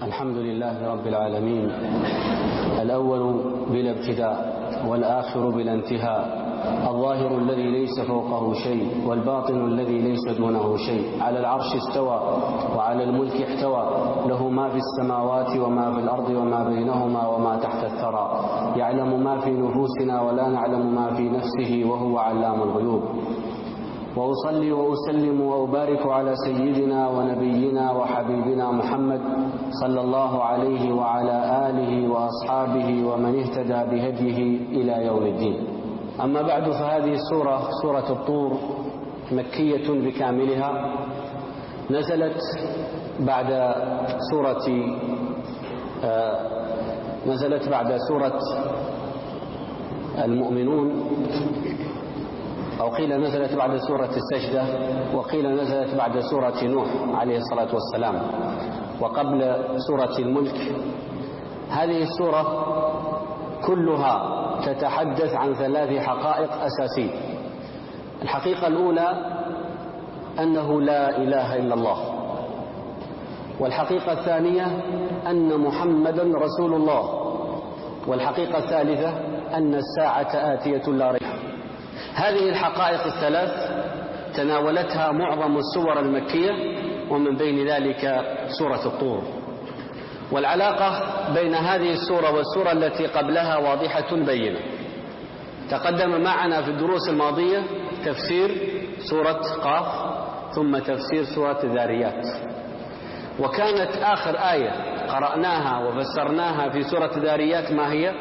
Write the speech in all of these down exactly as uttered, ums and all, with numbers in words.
الحمد لله رب العالمين، الأول بلا ابتداء والآخر بلا انتهاء، الظاهر الذي ليس فوقه شيء والباطن الذي ليس دونه شيء، على العرش استوى وعلى الملك احتوى، له ما في السماوات وما في الأرض وما بينهما وما تحت الثرى، يعلم ما في نفوسنا ولا نعلم ما في نفسه وهو علام الغيوب. وأصلي وأسلم وأبارك على سيدنا ونبينا وحبيبنا محمد صلى الله عليه وعلى آله وأصحابه ومن اهتدى بهديه إلى يوم الدين. أما بعد، فهذه السورة سورة الطور مكية بكاملها، نزلت بعد سورة آه نزلت بعد سورة المؤمنون، أو قيل نزلت بعد سورة السجدة، وقيل نزلت بعد سورة نوح عليه الصلاة والسلام، وقبل سورة الملك. هذه السورة كلها تتحدث عن ثلاث حقائق أساسية. الحقيقة الأولى أنه لا إله إلا الله، والحقيقة الثانية أن محمدا رسول الله، والحقيقة الثالثة أن الساعة آتية لا ريب. هذه الحقائق الثلاث تناولتها معظم السور المكية، ومن بين ذلك سورة الطور. والعلاقة بين هذه السورة والسورة التي قبلها واضحة بينة. تقدم معنا في الدروس الماضية تفسير سورة قاف، ثم تفسير سورة الذاريات، وكانت آخر آية قرأناها وفسرناها في سورة الذاريات ما هي؟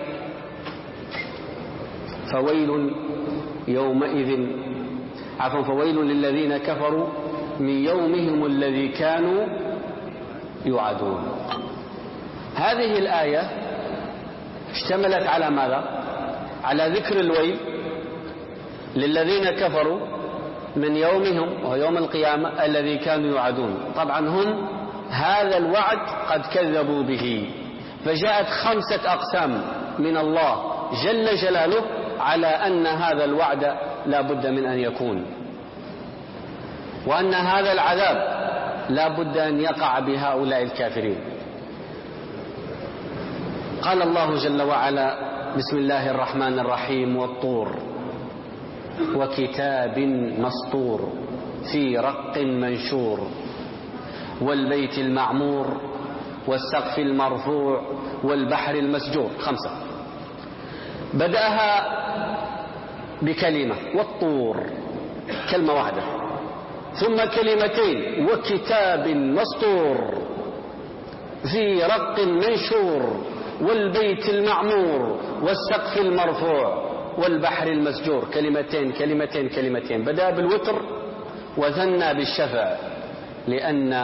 فويل يومئذ عفوا فويل للذين كفروا من يومهم الذي كانوا يوعدون. هذه الآية اشتملت على ماذا؟ على ذكر الويل للذين كفروا من يومهم وهو يوم القيامة الذي كانوا يوعدون. طبعا هم هذا الوعد قد كذبوا به، فجاءت خمسة أقسام من الله جل جلاله على أن هذا الوعد لا بد من أن يكون، وأن هذا العذاب لا بد أن يقع بهؤلاء الكافرين. قال الله جل وعلا: بسم الله الرحمن الرحيم: والطور وكتاب مسطور في رق منشور والبيت المعمور والسقف المرفوع والبحر المسجور. خمسة. بدأها بكلمة والطور، كلمة واحدة، ثم كلمتين: وكتاب مسطور في رق منشور والبيت المعمور والسقف المرفوع والبحر المسجور. كلمتين كلمتين كلمتين. بدأ بالوتر وثنى بالشفع، لأن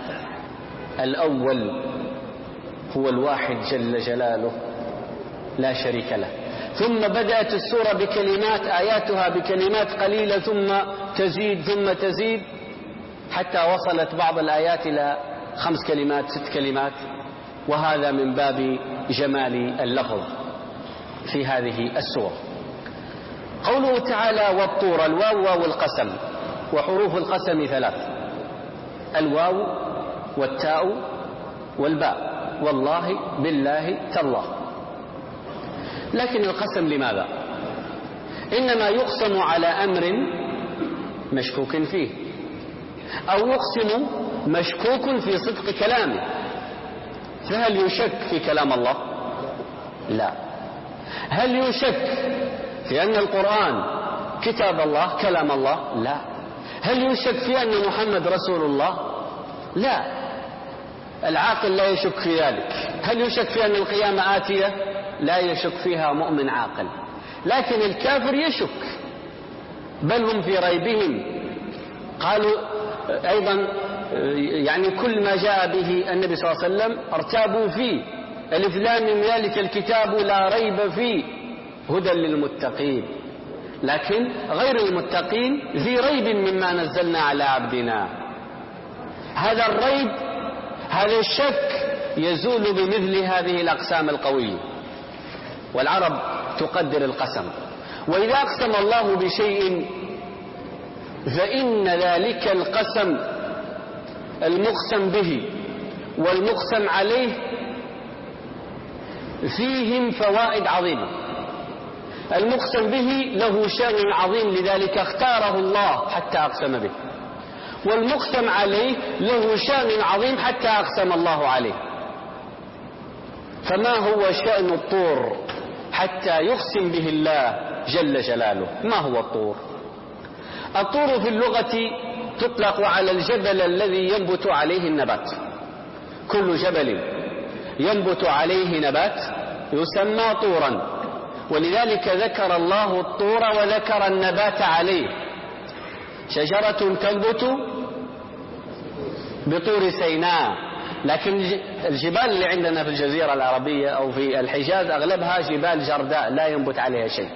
الأول هو الواحد جل جلاله لا شريك له. ثم بدأت السورة بكلمات، آياتها بكلمات قليلة ثم تزيد ثم تزيد، حتى وصلت بعض الآيات إلى خمس كلمات ست كلمات، وهذا من باب جمال اللفظ في هذه السورة. قوله تعالى: والطور، الواو واو القسم، وحروف القسم ثلاث: الواو والتاء والباء، والله بالله تالله. لكن القسم لماذا؟ إنما يقسم على أمر مشكوك فيه، أو يقسم مشكوك في صدق كلامه. فهل يشك في كلام الله؟ لا. هل يشك في أن القرآن كتاب الله كلام الله؟ لا. هل يشك في أن محمد رسول الله؟ لا. العاقل لا يشك في ذلك. هل يشك في أن القيامة آتية؟ لا يشك فيها مؤمن عاقل. لكن الكافر يشك، بل هم في ريبهم. قالوا أيضا يعني كل ما جاء به النبي صلى الله عليه وسلم ارتابوا فيه. ألف لام من ذلك الكتاب لا ريب فيه هدى للمتقين. لكن غير المتقين في ريب مما نزلنا على عبدنا. هذا الريب، هذا الشك يزول بمثل هذه الأقسام القوية. والعرب تقدر القسم، وإذا أقسم الله بشيء فإن ذلك القسم المقسم به والمقسم عليه فيهم فوائد عظيمة. المقسم به له شأن عظيم لذلك اختاره الله حتى أقسم به، والمقسم عليه له شأن عظيم حتى أقسم الله عليه. فما هو شأن الطور حتى يقسم به الله جل جلاله؟ ما هو الطور؟ الطور في اللغة تطلق على الجبل الذي ينبت عليه النبات. كل جبل ينبت عليه نبات يسمى طورا، ولذلك ذكر الله الطور وذكر النبات عليه. شجرة تنبت بطور سيناء، لكن الجبال اللي عندنا في الجزيرة العربية أو في الحجاز أغلبها جبال جرداء لا ينبت عليها شيء،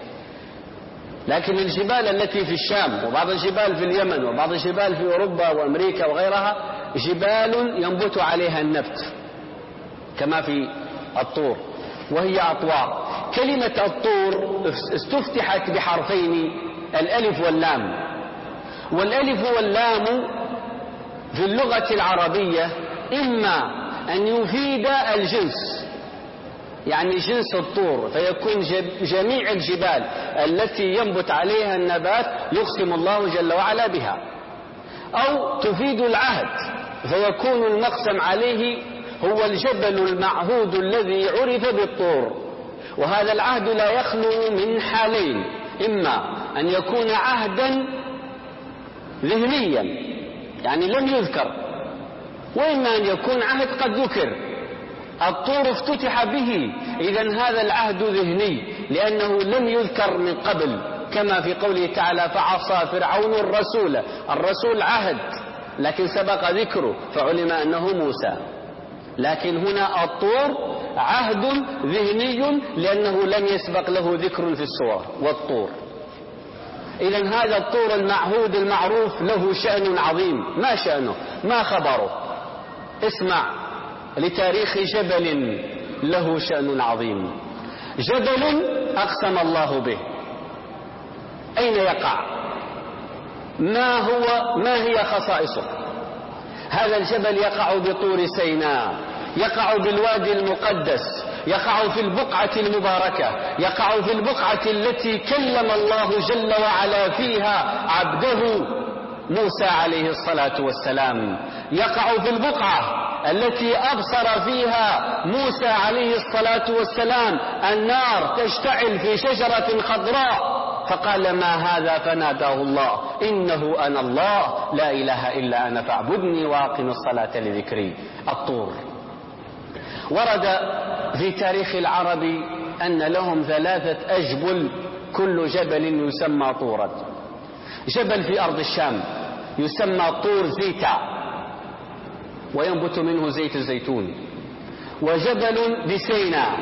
لكن الجبال التي في الشام وبعض الجبال في اليمن وبعض الجبال في أوروبا وأمريكا وغيرها جبال ينبت عليها النبت كما في الطور، وهي أطوار. كلمة الطور استفتحت بحرفين الألف واللام، والألف واللام في اللغة العربية إما أن يفيد الجنس، يعني جنس الطور، فيكون جميع الجبال التي ينبت عليها النبات يقسم الله جل وعلا بها، أو تفيد العهد، فيكون المقسم عليه هو الجبل المعهود الذي عرف بالطور. وهذا العهد لا يخلو من حالين: إما أن يكون عهدا ذهنيا يعني لم يذكر، وإما أن يكون عهد قد ذكر. الطور افتتح به، إذن هذا العهد ذهني لأنه لم يذكر من قبل، كما في قوله تعالى: فعصى فرعون الرسول. الرسول عهد لكن سبق ذكره فعلم أنه موسى، لكن هنا الطور عهد ذهني لأنه لم يسبق له ذكر في السورة. والطور إذن هذا الطور المعهود المعروف له شأن عظيم. ما شأنه؟ ما خبره؟ اسمع لتاريخ جبل له شأن عظيم. جبل أقسم الله به. أين يقع؟ ما هو ما هي خصائصه؟ هذا الجبل يقع بطور سيناء، يقع بالوادي المقدس، يقع في البقعة المباركة، يقع في البقعة التي كلم الله جل وعلا فيها عبده موسى عليه الصلاة والسلام، يقع في البقعة التي أبصر فيها موسى عليه الصلاة والسلام النار تشتعل في شجرة خضراء، فقال: ما هذا؟ فناداه الله: إنه أنا الله لا إله إلا أنا فاعبدني وأقم الصلاة لذكري. الطور ورد في تاريخ العرب أن لهم ثلاثة أجبل كل جبل يسمى طورا. جبل في أرض الشام يسمى طور زيتا وينبت منه زيت الزيتون، وجبل بسيناء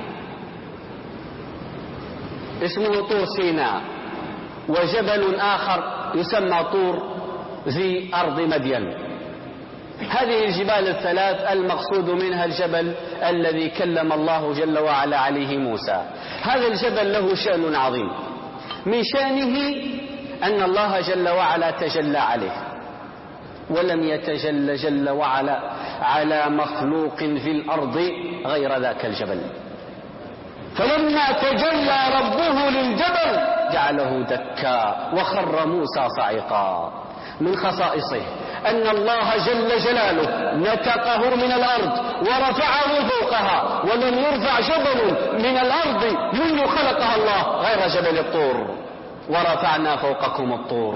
اسمه طور سيناء، وجبل آخر يسمى طور ذي أرض مدين. هذه الجبال الثلاث المقصود منها الجبل الذي كلم الله جل وعلا عليه موسى. هذا الجبل له شأن عظيم، من شأنه أن الله جل وعلا تجلى عليه، ولم يتجلى جل وعلا على مخلوق في الأرض غير ذاك الجبل. فلما تجلى ربه للجبل جعله دكا وخر موسى صعقا. من خصائصه أن الله جل جلاله نتقه من الأرض ورفعه فوقها، ولم يرفع جبل من الأرض منذ خلقها الله غير جبل الطور. ورفعنا فوقكم الطور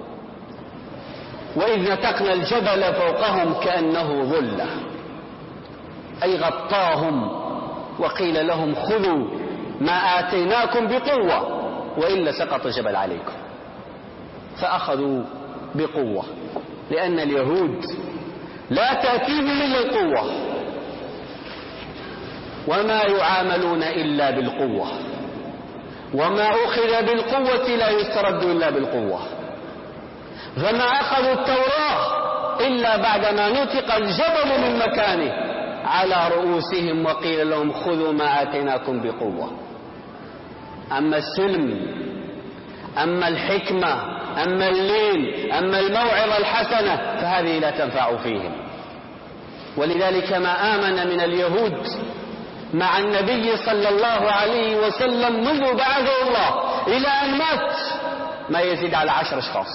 وإذ نتقنا الجبل فوقهم كأنه ظلة، أي غطاهم، وقيل لهم: خذوا ما آتيناكم بقوة وإلا سقط الجبل عليكم. فأخذوا بقوة، لأن اليهود لا تأتيهم إلا القوة، وما يعاملون إلا بالقوة، وما أخذ بالقوة لا يسترد إلا بالقوة. فما أخذوا التوراة إلا بعدما نطق الجبل من مكانه على رؤوسهم وقيل لهم: خذوا ما آتيناكم بقوة. أما السلم، أما الحكمة، أما اللين، أما الموعظة الحسنة، فهذه لا تنفع فيهم. ولذلك ما آمن من اليهود مع النبي صلى الله عليه وسلم منذ بعثه الله إلى أن مات ما يزيد على عشر أشخاص،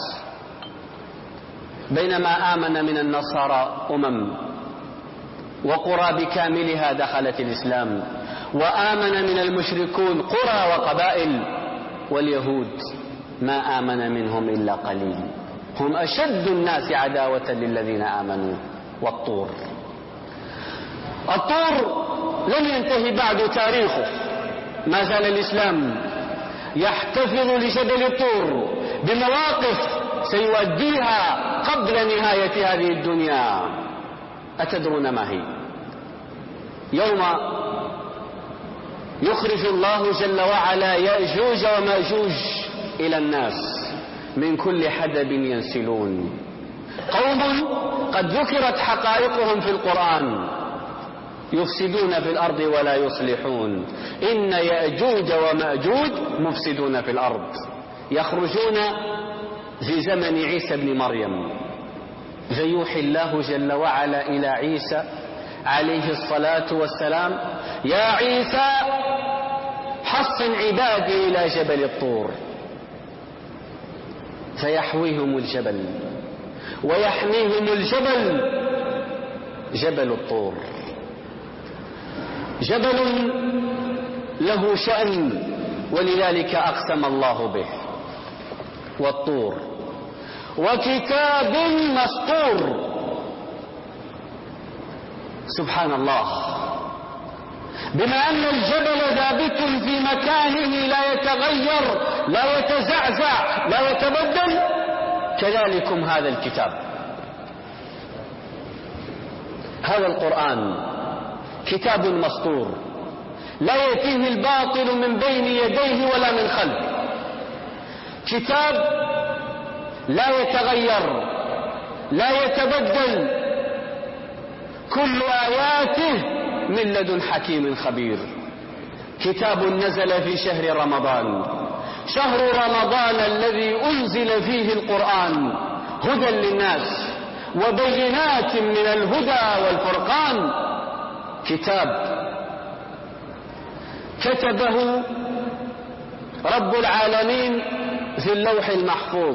بينما آمن من النصارى أمم وقرى بكاملها دخلت الإسلام، وآمن من المشركون قرى وقبائل، واليهود ما آمن منهم إلا قليل، هم أشد الناس عداوة للذين آمنوا. والطور، الطور لم ينتهي بعد تاريخه، ما زال الإسلام يحتفظ لجبل الطور بمواقف سيؤديها قبل نهاية هذه الدنيا. أتدرون ما هي؟ يوم يخرج الله جل وعلا يأجوج ومأجوج إلى الناس من كل حدب ينسلون، قوم قد ذكرت حقائقهم في القرآن، يفسدون في الأرض ولا يصلحون. إن يأجوج ومأجوج مفسدون في الأرض، يخرجون في زمن عيسى بن مريم، فيوحي الله جل وعلا إلى عيسى عليه الصلاة والسلام: يا عيسى حصن عبادي إلى جبل الطور، فيحويهم الجبل ويحميهم الجبل، جبل الطور، جبل له شأن، ولذلك أقسم الله به. والطور وكتاب مسطور، سبحان الله، بما أن الجبل ثابت في مكانه لا يتغير لا يتزعزع لا يتبدل، كذلكم هذا الكتاب، هذا القرآن كتاب مسطور، لا يأتيه الباطل من بين يديه ولا من خلفه، كتاب لا يتغير لا يتبدل، كل آياته من لدن حكيم خبير. كتاب نزل في شهر رمضان، شهر رمضان الذي أنزل فيه القرآن هدى للناس وبينات من الهدى والفرقان، كتاب كتبه رب العالمين في اللوح المحفوظ،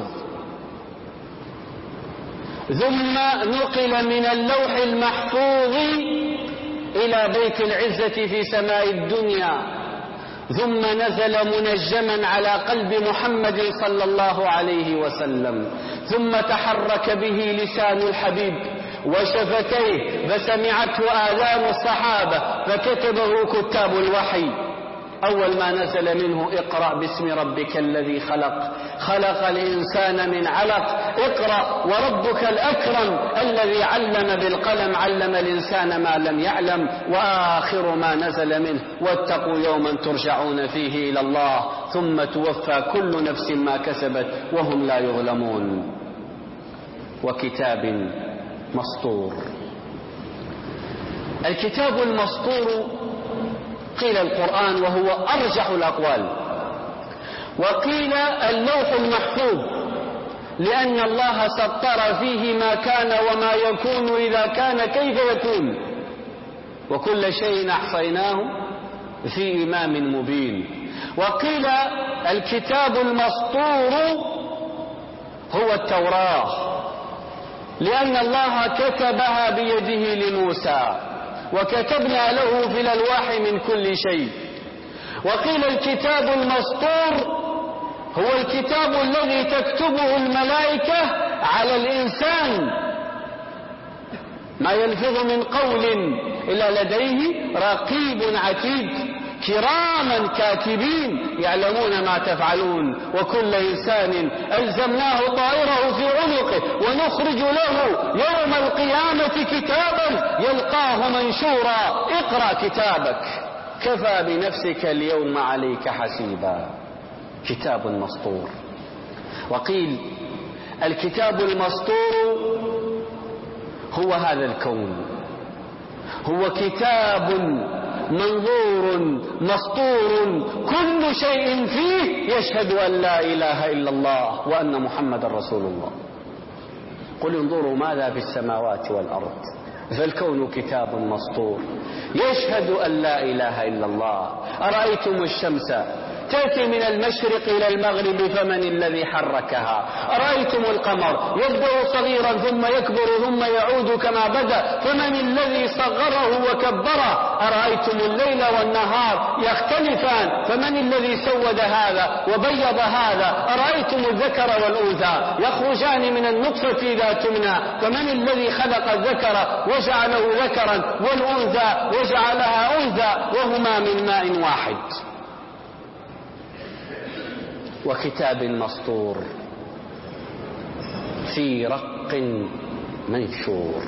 ثم نقل من اللوح المحفوظ إلى بيت العزة في سماء الدنيا، ثم نزل منجما على قلب محمد صلى الله عليه وسلم، ثم تحرك به لسان الحبيب وشفتيه فسمعته آذان الصحابة فكتبه كتاب الوحي. أول ما نزل منه: اقرأ باسم ربك الذي خلق، خلق الإنسان من علق، اقرأ وربك الأكرم الذي علم بالقلم، علم الإنسان ما لم يعلم. وآخر ما نزل منه: واتقوا يوما ترجعون فيه إلى الله ثم توفى كل نفس ما كسبت وهم لا يظلمون. وكتاب مسطور، الكتاب المسطور قيل القرآن وهو أرجح الأقوال، وقيل اللوح المحفوظ لأن الله سطر فيه ما كان وما يكون إذا كان كيف يكون، وكل شيء أحصيناه في إمام مبين. وقيل الكتاب المسطور هو التوراة لأن الله كتبها بيده لموسى وكتبنا له في الألواح من كل شيء. وقيل الكتاب المسطور هو الكتاب الذي تكتبه الملائكة على الإنسان، ما يلفظ من قول إلا لديه رقيب عتيد كراما كاتبين يعلمون ما تفعلون. وكل إنسان ألزمناه طائره في عنقه ونخرج له يوم القيامة كتابا يلقاه منشورا اقرأ كتابك كفى بنفسك اليوم عليك حسيبا. كتاب مسطور. وقيل الكتاب المسطور هو هذا الكون، هو كتاب منظور مسطور كل شيء فيه يشهد أن لا إله إلا الله وأن محمد رسول الله. قل انظروا ماذا في السماوات والأرض فالكون كتاب مسطور يشهد أن لا إله إلا الله. أرأيتم الشمس تأتي من المشرق إلى المغرب فمن الذي حركها؟ أرأيتم القمر يبدأ صغيرا ثم يكبر ثم يعود كما بدأ فمن الذي صغره وكبره؟ أرأيتم الليل والنهار يختلفان فمن الذي سود هذا وبيض هذا؟ أرأيتم الذكر والأنثى يخرجان من النطفة إذا تمنى فمن الذي خلق الذكر وجعله ذكرا والأنثى وجعلها أنثى وهما من ماء واحد؟ وكتاب مسطور في رق منشور.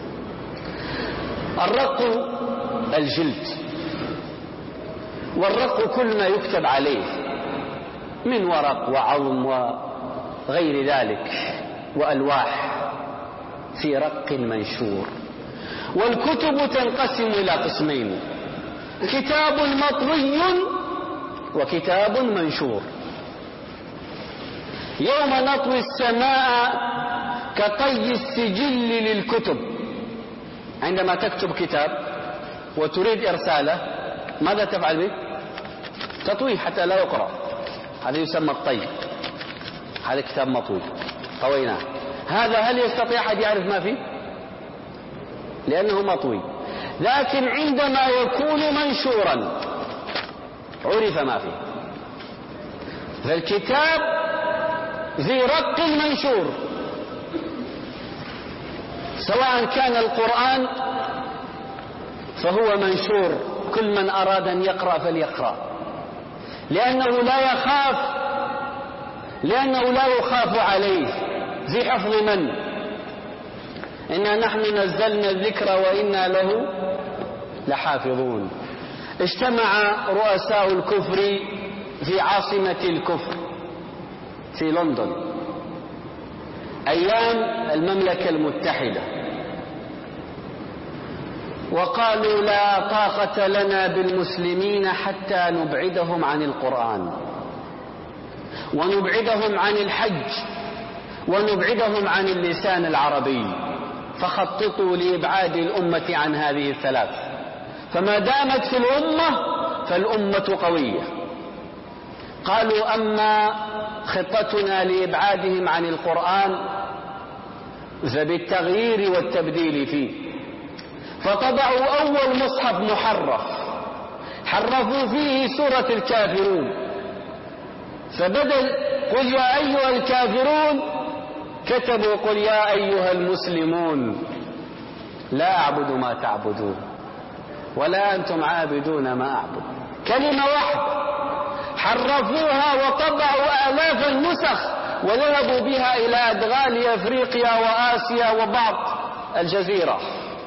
الرق الجلد، والرق كل ما يكتب عليه من ورق وعظم وغير ذلك وألواح، في رق منشور. والكتب تنقسم إلى قسمين: كتاب مطوي وكتاب منشور. يوم نطوي السماء كطي السجل للكتب. عندما تكتب كتاب وتريد إرساله ماذا تفعل به؟ تطويه حتى لا يقرأ، هذا يسمى الطي. هذا كتاب مطوي طويناه. هذا هل يستطيع أحد يعرف ما فيه؟ لأنه مطوي. لكن عندما يكون منشورا عرف ما فيه. فالكتاب ذي رق منشور، سواء كان القرآن فهو منشور، كل من أراد أن يقرأ فليقرأ، لأنه لا يخاف لأنه لا يخاف عليه، ذي حفظ من؟ إنا نحن نزلنا الذكر وإنا له لحافظون. اجتمع رؤساء الكفر في عاصمة الكفر في لندن أيام المملكة المتحدة، وقالوا لا طاقة لنا بالمسلمين حتى نبعدهم عن القرآن ونبعدهم عن الحج ونبعدهم عن اللسان العربي، فخططوا لإبعاد الأمة عن هذه الثلاث. فما دامت في الأمة فالأمة قوية. قالوا أما خطتنا لإبعادهم عن القرآن فبالتغيير والتبديل فيه، فطبعوا أول مصحف محرف حرفوا فيه سورة الكافرون، فبدل قل يا أيها الكافرون كتبوا قل يا أيها المسلمون لا أعبد ما تعبدون ولا أنتم عابدون ما أعبد. كلمة واحدة حرفوها وطبعوا آلاف النسخ وذهبوا بها إلى أدغال أفريقيا وآسيا وبعض الجزيرة.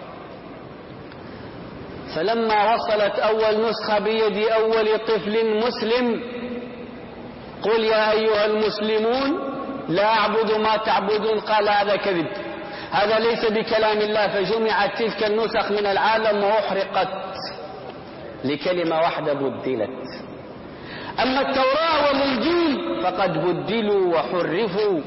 فلما وصلت أول نسخة بيد أول طفل مسلم قل يا أيها المسلمون لا أعبد ما تعبدون، قال هذا كذب، هذا ليس بكلام الله، فجمعت تلك النسخ من العالم وأحرقت لكلمة واحدة بدلت. أما التوراة والإنجيل فقد بدلوا وحرفوا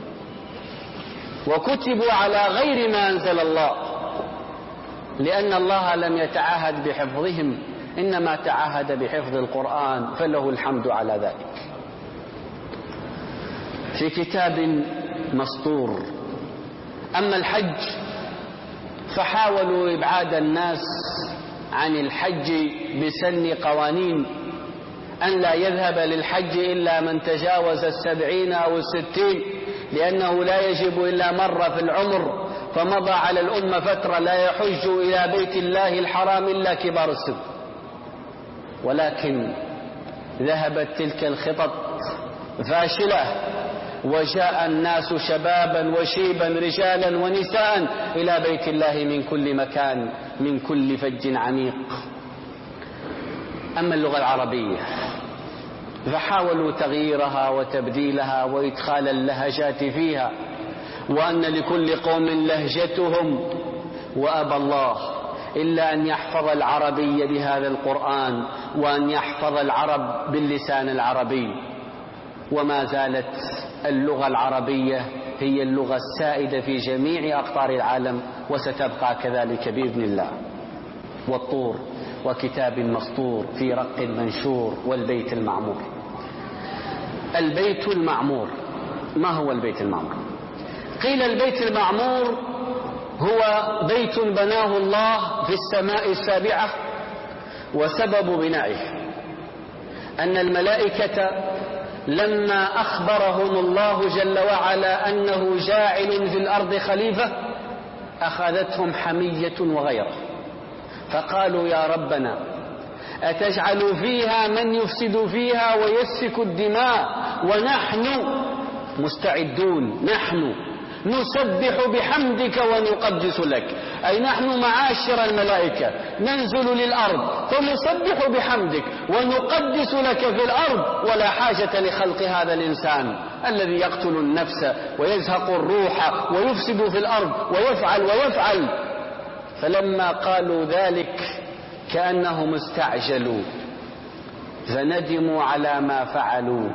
وكتبوا على غير ما أنزل الله، لأن الله لم يتعهد بحفظهم، إنما تعهد بحفظ القرآن، فله الحمد على ذلك. في كتاب مسطور. أما الحج فحاولوا إبعاد الناس عن الحج بسن قوانين أن لا يذهب للحج إلا من تجاوز السبعين أو الستين، لأنه لا يجب إلا مرة في العمر، فمضى على الأمة فترة لا يحج إلى بيت الله الحرام إلا كبار السن. ولكن ذهبت تلك الخطط فاشلة، وجاء الناس شبابا وشيبا رجالا ونساء إلى بيت الله من كل مكان من كل فج عميق. أما اللغة العربية فحاولوا تغييرها وتبديلها وإدخال اللهجات فيها، وأن لكل قوم لهجتهم، وأبى الله إلا أن يحفظ العربي بهذا القرآن وأن يحفظ العرب باللسان العربي. وما زالت اللغة العربية هي اللغة السائدة في جميع أقطار العالم وستبقى كذلك بإذن الله. والطور وكتاب مسطور في رق منشور والبيت المعمور. البيت المعمور، ما هو البيت المعمور؟ قيل البيت المعمور هو بيت بناه الله في السماء السابعة، وسبب بنائه أن الملائكة لما أخبرهم الله جل وعلا أنه جاعل في الأرض خليفة أخذتهم حمية وغيرة، فقالوا يا ربنا أتجعل فيها من يفسد فيها ويسفك الدماء ونحن مستعدون، نحن نسبح بحمدك ونقدس لك، أي نحن معاشر الملائكة ننزل للأرض فنسبح بحمدك ونقدس لك في الأرض، ولا حاجة لخلق هذا الإنسان الذي يقتل النفس ويزهق الروح ويفسد في الأرض ويفعل ويفعل. فلما قالوا ذلك كأنهم استعجلوا فندموا على ما فعلوا،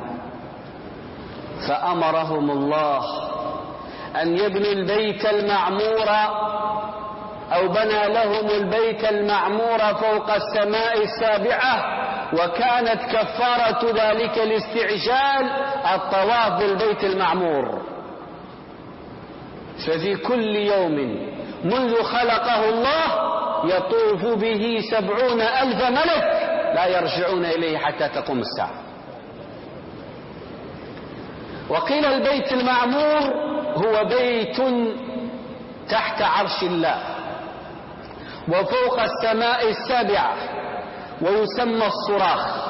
فأمرهم الله أن يبنوا البيت المعمور، أو بنى لهم البيت المعمور فوق السماء السابعة، وكانت كفارة ذلك الاستعجال الطواف بالبيت المعمور. ففي كل يوم منذ خلقه الله يطوف به سبعون ألف ملك لا يرجعون إليه حتى تقوم الساعة. وقيل البيت المعمور هو بيت تحت عرش الله وفوق السماء السابعة، ويسمى الصراخ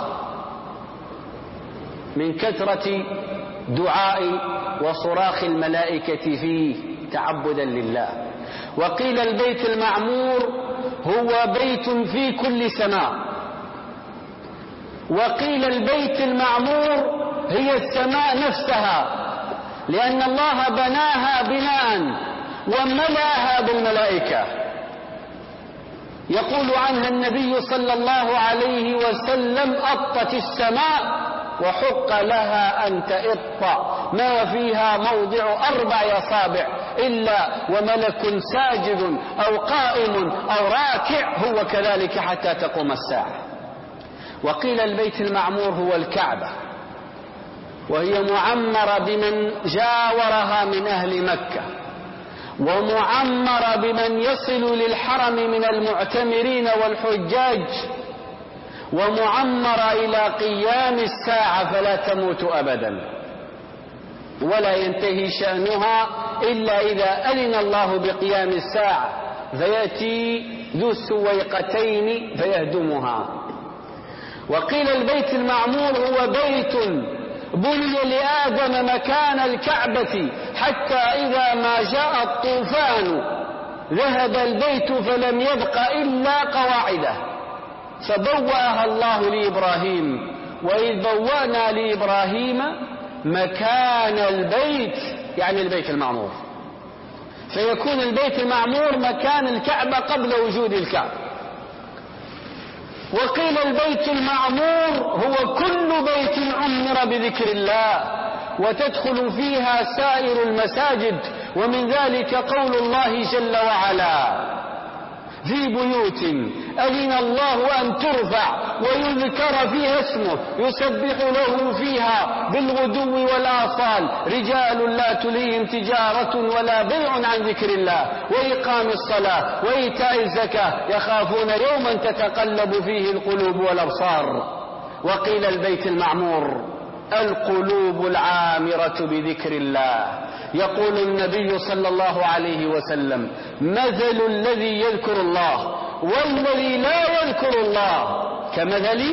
من كثرة دعاء وصراخ الملائكة فيه تعبدا لله. وقيل البيت المعمور هو بيت في كل سماء، وقيل البيت المعمور هي السماء نفسها، لأن الله بناها بناء وملأها بالملائكة. يقول عنها النبي صلى الله عليه وسلم أطت السماء وحق لها أن تئط ما فيها موضع أربع أصابع إلا وملك ساجد أو قائم أو راكع هو كذلك حتى تقوم الساعة. وقيل البيت المعمور هو الكعبة، وهي معمرة بمن جاورها من أهل مكة، ومعمرة بمن يصل للحرم من المعتمرين والحجاج، ومعمرة إلى قيام الساعة فلا تموت أبدا ولا ينتهي شأنها إلا إذا أذن الله بقيام الساعة، فيأتي ذو السويقتين فيهدمها. وقيل البيت المعمور هو بيت بني لآدم مكان الكعبة حتى إذا ما جاء الطوفان ذهب البيت فلم يبق إلا قواعده، فبوأها الله لإبراهيم، وإذ بوأنا لإبراهيم مكان البيت يعني البيت المعمور، فيكون البيت المعمور مكان الكعبة قبل وجود الكعبة. وقيل البيت المعمور هو كل بيت عمر بذكر الله وتدخل فيها سائر المساجد، ومن ذلك قول الله جل وعلا في بيوت أذن الله أن ترفع ويذكر فيها اسمه يسبح له فيها بالغدو والآصال رجال لا تليهم تجارة ولا بيع عن ذكر الله وإقام الصلاة وإيتاء الزكاة يخافون يوما تتقلب فيه القلوب والأبصار. وقيل البيت المعمور القلوب العامرة بذكر الله. يقول النبي صلى الله عليه وسلم مثل الذي يذكر الله والذي لا يذكر الله كمثل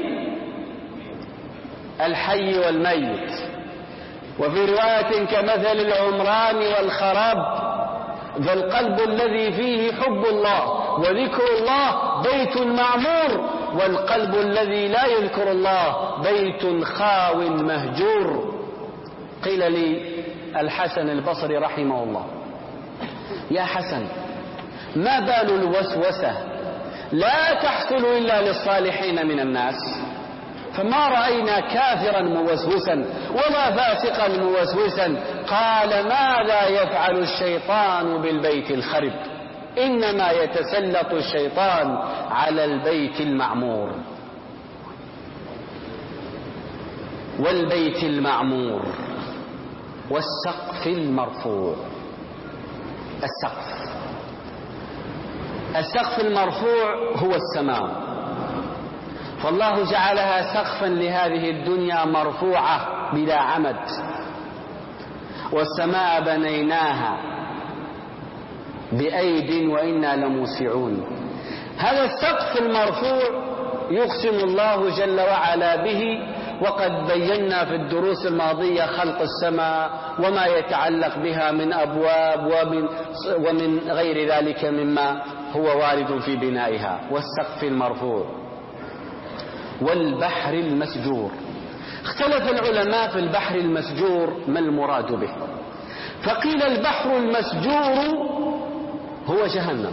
الحي والميت، وفي رواية كمثل العمران والخراب. فالقلب الذي فيه حب الله وذكر الله بيت معمور، والقلب الذي لا يذكر الله بيت خاو مهجور. قيل لي الحسن البصري رحمه الله يا حسن ما بال الوسوسة لا تحصل إلا للصالحين من الناس؟ فما رأينا كافرا موسوسا ولا فاسقا موسوسا. قال ماذا يفعل الشيطان بالبيت الخرب؟ إنما يتسلط الشيطان على البيت المعمور. والبيت المعمور والسقف المرفوع. السقف السقف المرفوع هو السماء، فالله جعلها سقفا لهذه الدنيا مرفوعة بلا عمد. والسماء بنيناها بأيد وإنا لموسعون. هذا السقف المرفوع يقسم الله جل وعلا به، وقد بينا في الدروس الماضية خلق السماء وما يتعلق بها من أبواب ومن, ومن غير ذلك مما هو وارد في بنائها. والسقف المرفوع والبحر المسجور. اختلف العلماء في البحر المسجور ما المراد به، فقيل البحر المسجور هو جهنم،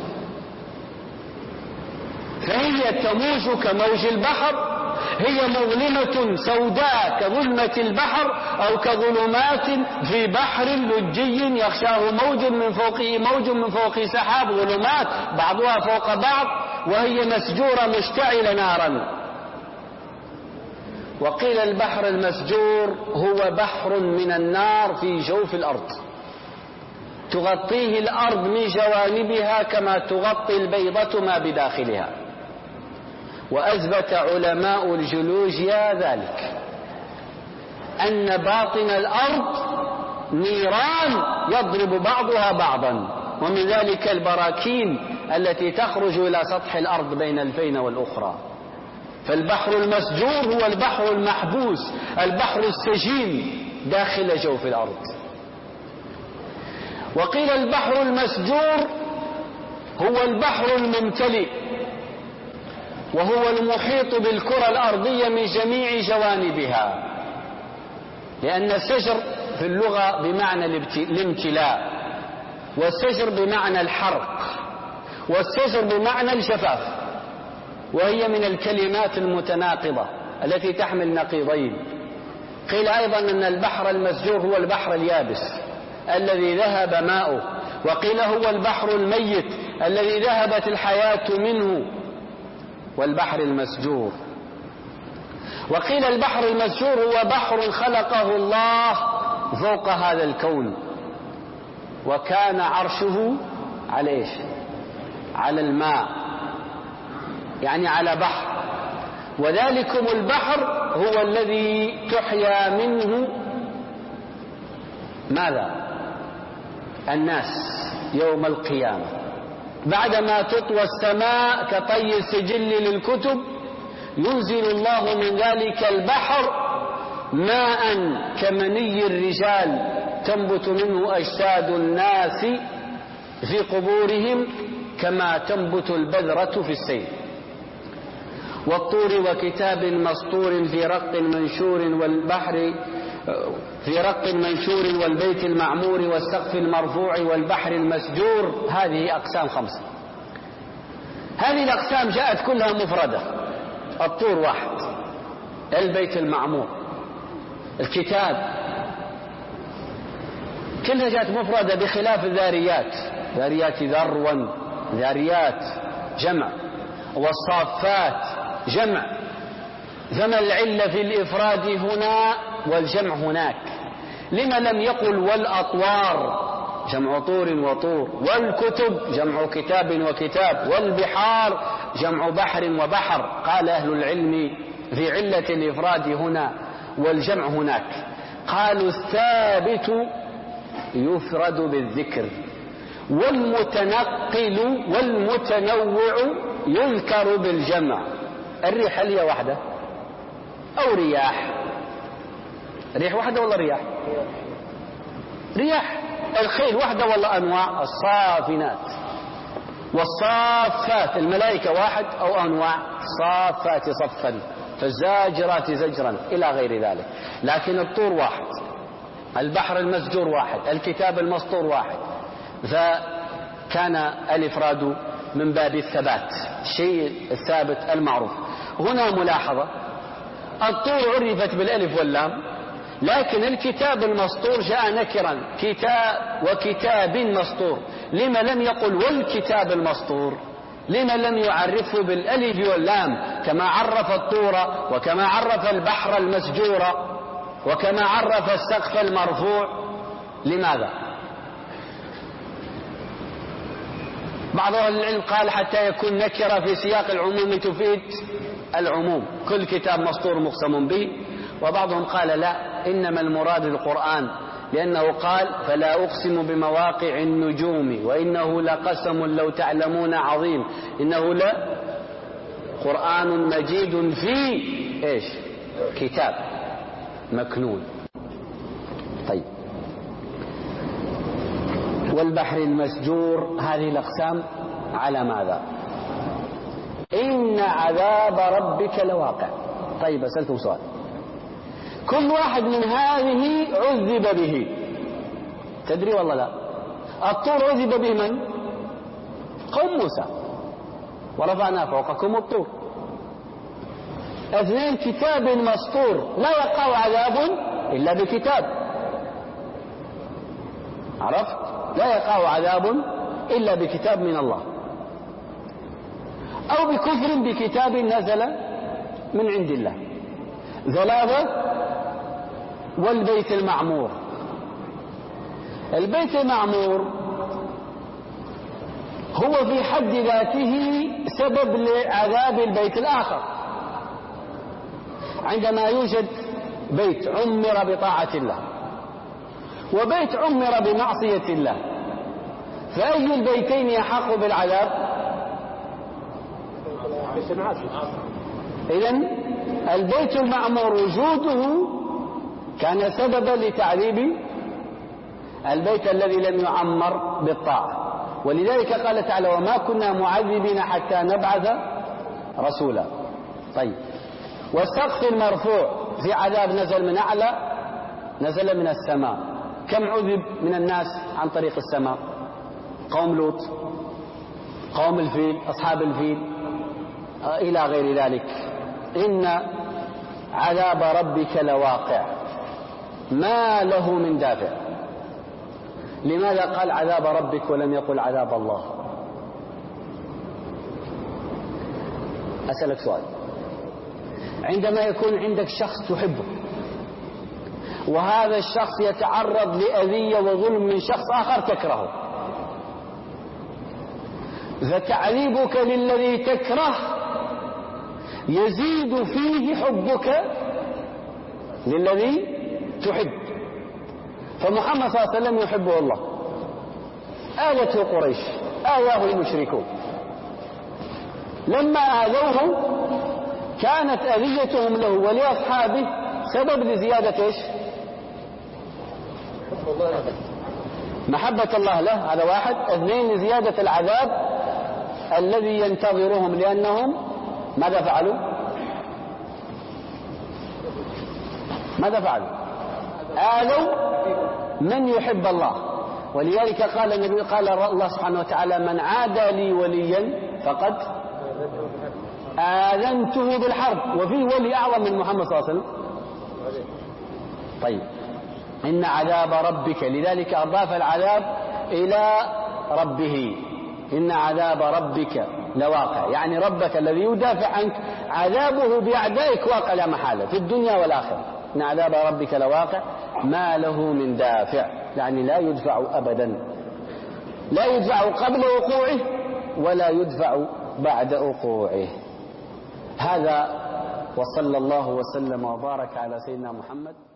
فهي تموج كموج البحر، هي مظلمة سوداء كظلمة البحر أو كظلمات في بحر لجي يغشاه موج من فوقه موج من فوق سحاب، ظلمات بعضها فوق بعض، وهي مسجورة مشتعلة نارا. وقيل البحر المسجور هو بحر من النار في جوف الأرض تغطيه الأرض من جوانبها كما تغطي البيضة ما بداخلها. وأثبت علماء الجيولوجيا ذلك، أن باطن الأرض نيران يضرب بعضها بعضا، ومن ذلك البراكين التي تخرج إلى سطح الأرض بين الفين والأخرى. فالبحر المسجور هو البحر المحبوس، البحر السجين داخل جوف الأرض. وقيل البحر المسجور هو البحر الممتلئ، وهو المحيط بالكرة الأرضية من جميع جوانبها، لأن السجر في اللغة بمعنى الامتلاء، والسجر بمعنى الحرق، والسجر بمعنى الجفاف، وهي من الكلمات المتناقضة التي تحمل نقيضين. قيل أيضا أن البحر المسجور هو البحر اليابس الذي ذهب ماؤه، وقيل هو البحر الميت الذي ذهبت الحياة منه، والبحر المسجور. وقيل البحر المسجور هو بحر خلقه الله فوق هذا الكون، وكان عرشه على ايش؟ على الماء، يعني على بحر. وذلكم البحر هو الذي تحيا منه ماذا؟ الناس يوم القيامة، بعدما تطوى السماء كطي السجل للكتب، ينزل الله من ذلك البحر ماء كمني الرجال تنبت منه أجساد الناس في قبورهم كما تنبت البذرة في السيل. والطور وكتاب مسطور في رق منشور والبحر في رق منشور والبيت المعمور والسقف المرفوع والبحر المسجور. هذه أقسام خمسة. هذه الأقسام جاءت كلها مفردة. الطور واحد، البيت المعمور، الكتاب، كلها جاءت مفردة بخلاف الذاريات. ذاريات ذروا، ذاريات جمع، والصافات جمع. فما العلة في الإفراد هنا والجمع هناك؟ لما لم يقل والأطوار جمع طور وطور، والكتب جمع كتاب وكتاب، والبحار جمع بحر وبحر؟ قال أهل العلم في علة الإفراد هنا والجمع هناك، قالوا الثابت يفرد بالذكر، والمتنقل والمتنوع يذكر بالجمع. الريح هل هي واحدة أو رياح؟ ريح واحدة ولا رياح؟ رياح. الخيل واحدة ولا أنواع؟ الصافنات والصافات. الملائكة واحد أو أنواع؟ صافات صفا، فالزاجرات زجرا، إلى غير ذلك. لكن الطور واحد، البحر المسجور واحد، الكتاب المسطور واحد. فكان الإفراد من باب الثبات، الشيء الثابت المعروف. هنا ملاحظة، الطور عرفت بالألف واللام، لكن الكتاب المسطور جاء نكرا، كتاب وكتاب مسطور. لما لم يقل والكتاب المسطور؟ لما لم يعرفه بالألف واللام كما عرف الطور وكما عرف البحر المسجور وكما عرف السقف المرفوع؟ لماذا؟ بعض أهل العلم قال حتى يكون نكرة في سياق العموم تفيد العموم، كل كتاب مسطور مقسم به. وبعضهم قال لا، إنما المراد القرآن، لأنه قال فلا أقسم بمواقع النجوم وإنه لقسم لو تعلمون عظيم، إنه لا قرآن مجيد في إيش؟ كتاب مكنون. طيب، والبحر المسجور هذه الأقسام على ماذا؟ إن عذاب ربك لواقع. طيب، أسألكم سؤال، كل واحد من هذه عذب به، تدري والله لا؟ الطور عذب به من؟ قوم موسى، ورفعنا فوقكم الطور. اثنين، كتاب مسطور لا يقع عذاب إلا بكتاب، عرفت؟ لا يقع عذاب إلا بكتاب من الله، أو بكفر بكتاب نزل من عند الله. ثلاثة، والبيت المعمور. البيت المعمور هو في حد ذاته سبب لعذاب البيت الآخر. عندما يوجد بيت عمر بطاعة الله وبيت عمر بمعصية الله، فأي البيتين يحق بالعذاب؟ إذن البيت المعمور وجوده كان سببا لتعذيب البيت الذي لم يعمر بالطاعة، ولذلك قال تعالى وما كنا معذبين حتى نبعث رسولا. طيب، والسقف المرفوع في عذاب نزل من أعلى، نزل من السماء. كم عذب من الناس عن طريق السماء؟ قوم لوط، قوم الفيل، أصحاب الفيل، إلى غير ذلك. إن عذاب ربك لواقع ما له من دافع. لماذا قال عذاب ربك ولم يقل عذاب الله؟ أسألك سؤال، عندما يكون عندك شخص تحبه وهذا الشخص يتعرض لأذية وظلم من شخص آخر تكرهه، فتعذيبك للذي تكره يزيد فيه حبك للذي تحب. فمحمد صلى الله عليه وسلم يحبه الله، آلته قريش، آواه المشركون، لما آذوه كانت أذيتهم له ولأصحابه سبب لزيادة إيش؟ محبة الله له، هذا واحد. اثنين، لزيادة العذاب الذي ينتظرهم، لأنهم ماذا فعلوا؟ ماذا فعلوا؟ آذوا من يحب الله. ولذلك قال النبي، قال الله سبحانه وتعالى من عادى لي وليا فقد آذنته بالحرب. وفيه ولي أعظم من محمد صلى الله عليه وسلم. طيب، إن عذاب ربك، لذلك أضاف العذاب إلى ربه. إن عذاب ربك لواقع، يعني ربك الذي يدافع عنك عذابه بأعدائك واقع لا محالة في الدنيا والآخرة. إن عذاب ربك لواقع ما له من دافع، يعني لا يدفع أبدا، لا يدفع قبل وقوعه ولا يدفع بعد وقوعه. هذا، وصلى الله وسلم وبارك على سيدنا محمد.